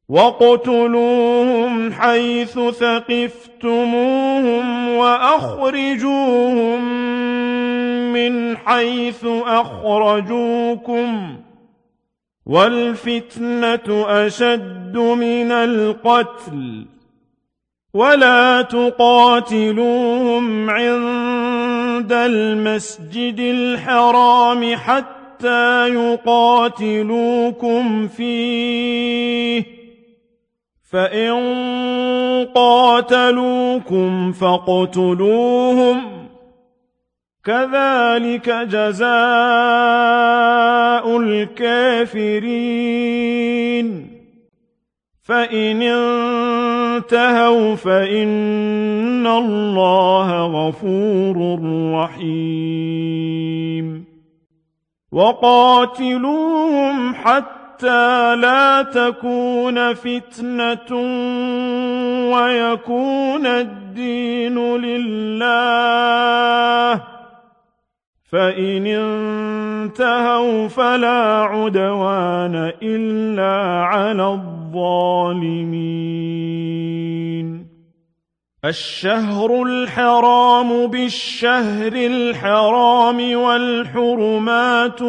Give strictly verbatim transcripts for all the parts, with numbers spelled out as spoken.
واقتلوهم حيث ثقفتموهم وأخرجوهم من حيث أخرجوكم والفتنة أشد من القتل ولا تقاتلوهم عند المسجد الحرام حتى يقاتلوكم فيه فإن قاتلوكم فاقتلوهم كذلك جزاء الكافرين فإن انتهوا فإن الله غفور رحيم وقاتلوهم حتى لا تكون فتنة ويكون الدين لله فإن انتهوا فلا عدوان إلا على الظالمين الشهر الحرام بالشهر الحرام والحرمات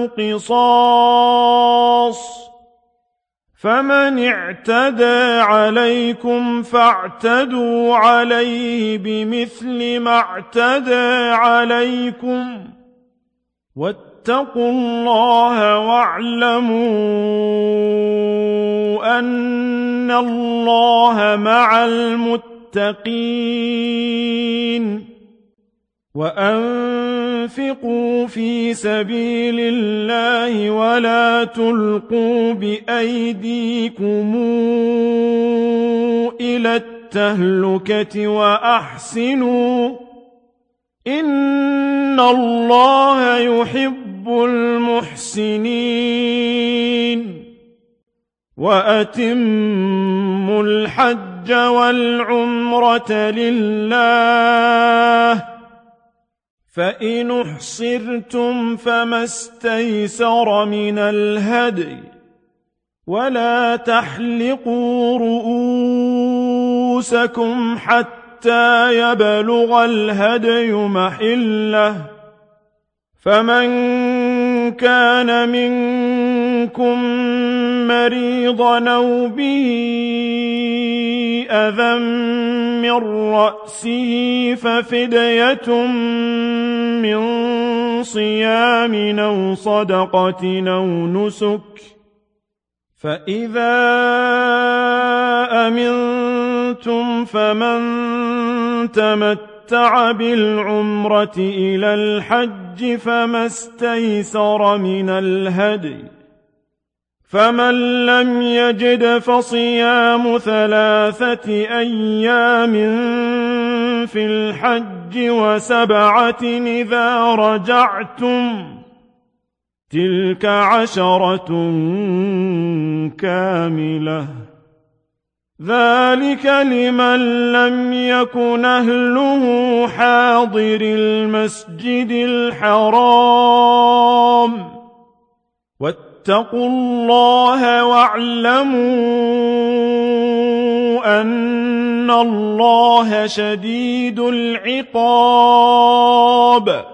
قصاص فمن اعتدى عليكم فاعتدوا عليه بمثل ما اعتدى عليكم واتقوا الله واعلموا أن الله مع المتقين وأنفقوا في سبيل الله ولا تلقوا بأيديكم إلى التهلكة وأحسنوا إن الله يحب المحسنين وأتموا الحج والعمرة لله فإن احصرتم فما استيسر من الهدي ولا تحلقوا رؤوسكم حتى يبلغ الهدي محله فمن كان منكم مريضا أو به أذى من رأسه ففدية من صيام أو صدقة أو نسك فإذا أمنتم فمن تمتع بالعمرة إلى الحج فما استيسر من الهدي فمن لم يجد فصيام ثلاثة أيام في الحج وسبعة إذا رجعتم تلك عشرة كاملة ذلك لمن لم يكن أهله حاضر المسجد الحرام واتقوا الله واعلموا أن الله شديد العقاب